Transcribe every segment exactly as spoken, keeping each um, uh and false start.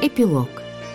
Эпилог.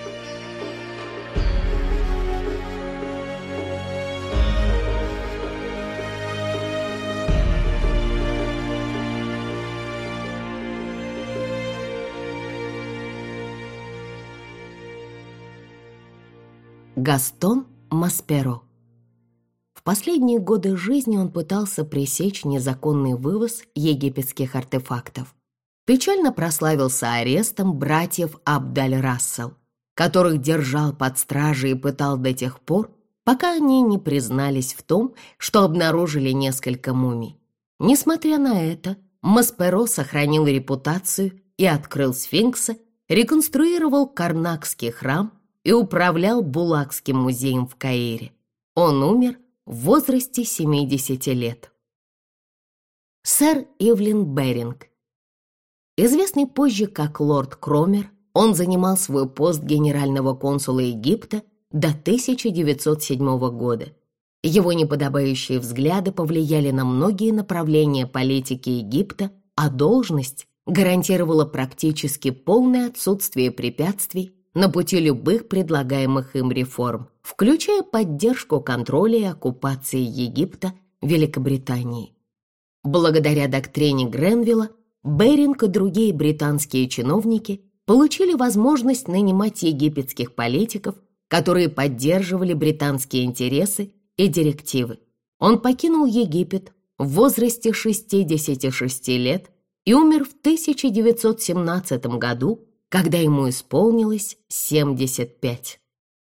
Гастон Масперо. В последние годы жизни он пытался пресечь незаконный вывоз египетских артефактов. Печально прославился арестом братьев Абдаль-Рассел, которых держал под стражей и пытал до тех пор, пока они не признались в том, что обнаружили несколько мумий. Несмотря на это, Масперо сохранил репутацию и открыл сфинкса, реконструировал Карнакский храм и управлял Булакским музеем в Каире. Он умер в возрасте семидесяти лет. Сэр Ивлин Беринг. Известный позже как лорд Кромер, он занимал свой пост генерального консула Египта до тысяча девятьсот седьмого года. Его неподобающие взгляды повлияли на многие направления политики Египта, а должность гарантировала практически полное отсутствие препятствий на пути любых предлагаемых им реформ, включая поддержку контроля и оккупации Египта Великобританией. Благодаря доктрине Гренвилла Беринг и другие британские чиновники получили возможность нанимать египетских политиков, которые поддерживали британские интересы и директивы. Он покинул Египет в возрасте шестидесяти шести лет и умер в тысяча девятьсот семнадцатом году, когда ему исполнилось семьдесят пять.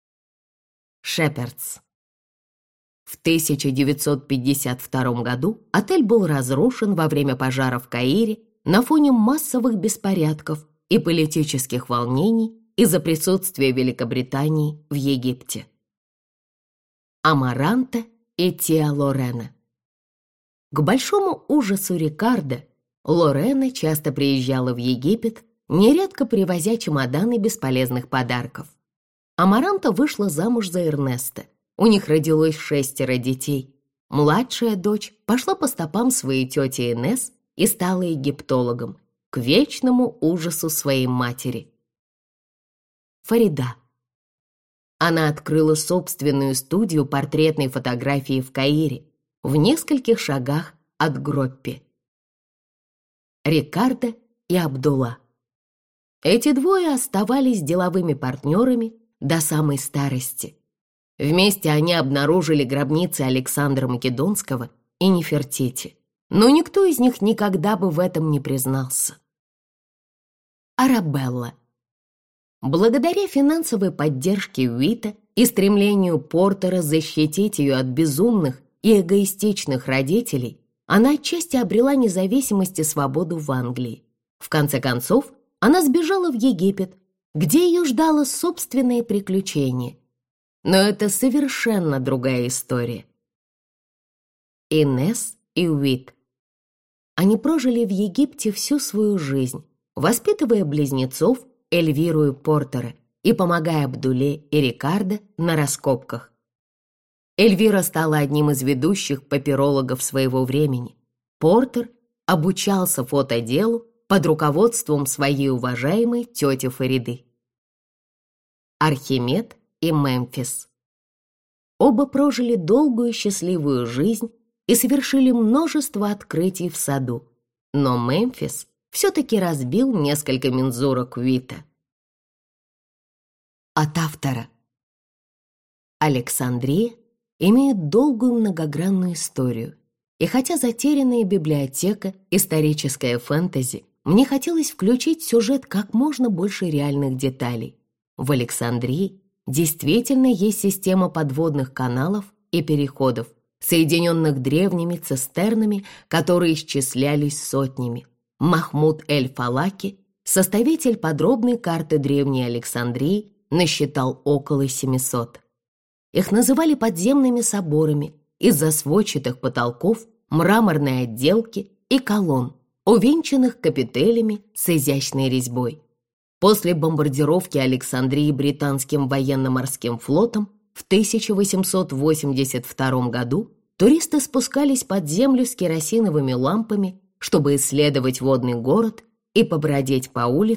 Шепердс. В тысяча девятьсот пятьдесят втором году отель был разрушен во время пожара в Каире на фоне массовых беспорядков и политических волнений из-за присутствия Великобритании в Египте. Амаранта и Тиа Лорена. К большому ужасу Рикардо, Лорена часто приезжала в Египет, нередко привозя чемоданы бесполезных подарков. Амаранта вышла замуж за Эрнеста. У них родилось шестеро детей. Младшая дочь пошла по стопам своей тети Инесс и стала египтологом, к вечному ужасу своей матери. Фарида. Она открыла собственную студию портретной фотографии в Каире, в нескольких шагах от Гроппи. Рикардо и Абдулла. Эти двое оставались деловыми партнерами до самой старости. Вместе они обнаружили гробницы Александра Македонского и Нефертити, но никто из них никогда бы в этом не признался. Арабелла. Благодаря финансовой поддержке Уита и стремлению Портера защитить ее от безумных и эгоистичных родителей, она отчасти обрела независимость и свободу в Англии. В конце концов, она сбежала в Египет, где ее ждало собственное приключение. Но это совершенно другая история. Инесс и Уит. Они прожили в Египте всю свою жизнь, воспитывая близнецов Эльвиру и Портера и помогая Абдулле и Рикардо на раскопках. Эльвира стала одним из ведущих папирологов своего времени. Портер обучался фотоделу под руководством своей уважаемой тети Фариды. Архимед и Мемфис. Оба прожили долгую счастливую жизнь и совершили множество открытий в саду, но Мемфис все-таки разбил несколько мензурок Уита. От автора. Александрия имеет долгую многогранную историю, и хотя затерянная библиотека, историческая фэнтези, мне хотелось включить в сюжет как можно больше реальных деталей. В Александрии действительно есть система подводных каналов и переходов, соединенных древними цистернами, которые исчислялись сотнями. Махмуд эль-Фалаки, составитель подробной карты древней Александрии, насчитал около семисот. Их называли подземными соборами из-за сводчатых потолков, мраморной отделки и колонн, увенчанных капителями с изящной резьбой. После бомбардировки Александрии британским военно-морским флотом в тысяча восемьсот восемьдесят втором году туристы спускались под землю с керосиновыми лампами, чтобы исследовать водный город и побродить по улицам,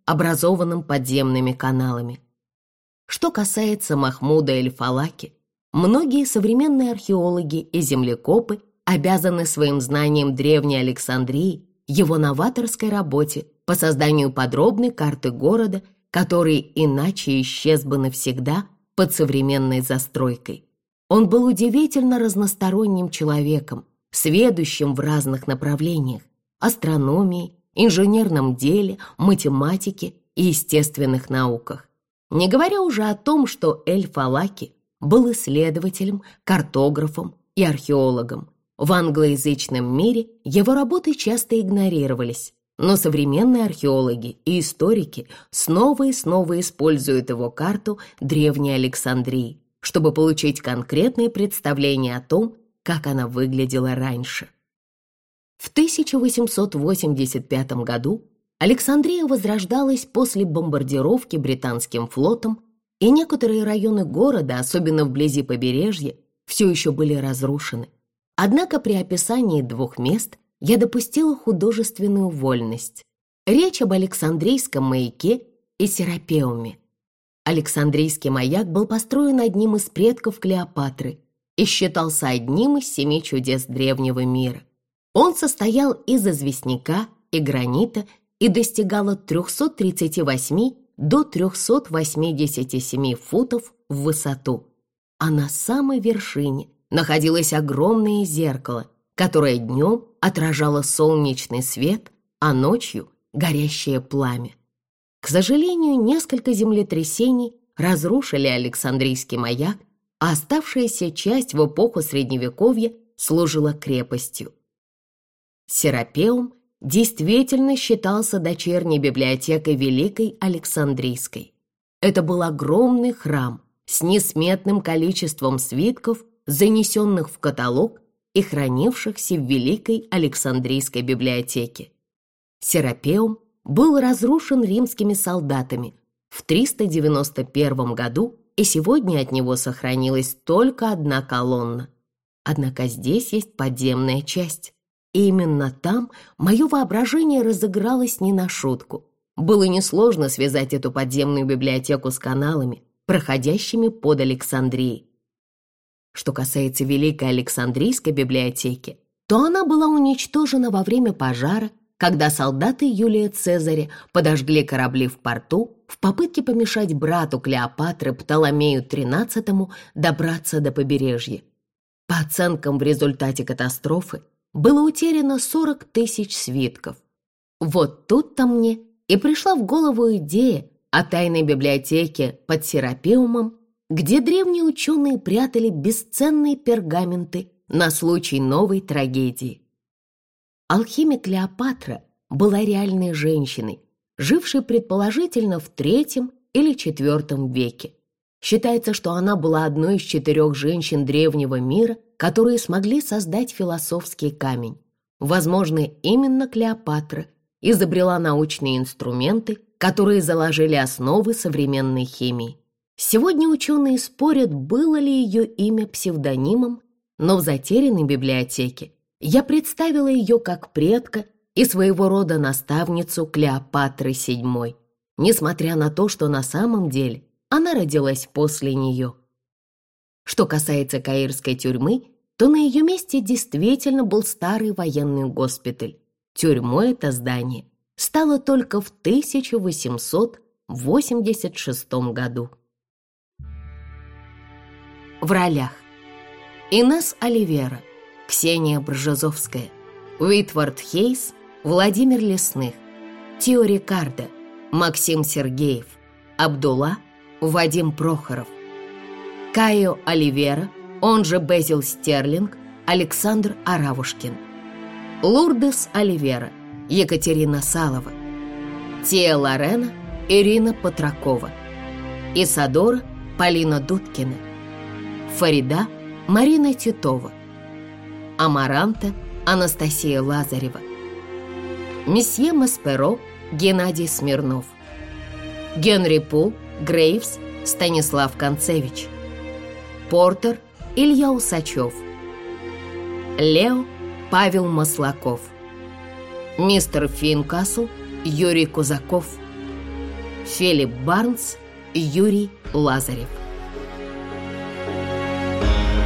образованным подземными каналами. Что касается Махмуда эль-Фалаки, многие современные археологи и землекопы обязаны своим знанием Древней Александрии его новаторской работе по созданию подробной карты города, который иначе исчез бы навсегда под современной застройкой. Он был удивительно разносторонним человеком, сведущим в разных направлениях – астрономии, инженерном деле, математике и естественных науках. Не говоря уже о том, что эль-Фалаки был исследователем, картографом и археологом. В англоязычном мире его работы часто игнорировались, но современные археологи и историки снова и снова используют его карту Древней Александрии, чтобы получить конкретное представление о том, как она выглядела раньше. В тысяча восемьсот восемьдесят пятом году Александрия возрождалась после бомбардировки британским флотом, и некоторые районы города, особенно вблизи побережья, все еще были разрушены. Однако при описании двух мест я допустила художественную вольность. Речь об Александрийском маяке и Серапеуме. Александрийский маяк был построен одним из предков Клеопатры и считался одним из семи чудес древнего мира. Он состоял из известняка и гранита и достигал от трёхсот тридцати восьми до трёхсот восьмидесяти семи футов в высоту, а на самой вершине находилось огромное зеркало, которое днем отражало солнечный свет, а ночью — горящее пламя. К сожалению, несколько землетрясений разрушили Александрийский маяк, а оставшаяся часть в эпоху Средневековья служила крепостью. Серапеум действительно считался дочерней библиотекой Великой Александрийской. Это был огромный храм с несметным количеством свитков, занесенных в каталог и хранившихся в Великой Александрийской библиотеке. Серапеум был разрушен римскими солдатами в триста девяносто первом году, и сегодня от него сохранилась только одна колонна. Однако здесь есть подземная часть, и именно там мое воображение разыгралось не на шутку. Было несложно связать эту подземную библиотеку с каналами, проходящими под Александрией. Что касается Великой Александрийской библиотеки, то она была уничтожена во время пожара, когда солдаты Юлия Цезаря подожгли корабли в порту в попытке помешать брату Клеопатры Птоломею тринадцатому добраться до побережья. По оценкам, в результате катастрофы было утеряно сорок тысяч свитков. Вот тут-то мне и пришла в голову идея о тайной библиотеке под Серапеумом, где древние ученые прятали бесценные пергаменты на случай новой трагедии. Алхимик Клеопатра была реальной женщиной, жившей предположительно в третьем или четвертом веке. Считается, что она была одной из четырех женщин древнего мира, которые смогли создать философский камень. Возможно, именно Клеопатра изобрела научные инструменты, которые заложили основы современной химии. Сегодня ученые спорят, было ли ее имя псевдонимом, но в затерянной библиотеке я представила ее как предка и своего рода наставницу Клеопатры седьмой, несмотря на то, что на самом деле она родилась после нее. Что касается каирской тюрьмы, то на ее месте действительно был старый военный госпиталь. Тюрьмой это здание стало только в тысяча восемьсот восемьдесят шестом году. В ролях: Инесс Оливера, Ксения Бржезовская, Уитвард Хейс, Владимир Лесных, Тио Рикардо, Максим Сергеев, Абдулла, Вадим Прохоров, Кайо Оливера, он же Безил Стерлинг, Александр Аравушкин, Лурдес Оливера, Екатерина Салова, Тия Лорена, Ирина Патракова, Исадора, Полина Дудкина, Фарида, Марина Титова, Амаранта, Анастасия Лазарева, Месье Масперо, Геннадий Смирнов, Генри Пул, Грейвс, Станислав Концевич, Портер, Илья Усачев, Лео, Павел Маслаков, мистер Финкасл, Юрий Кузаков, Филипп Барнс, Юрий Лазарев.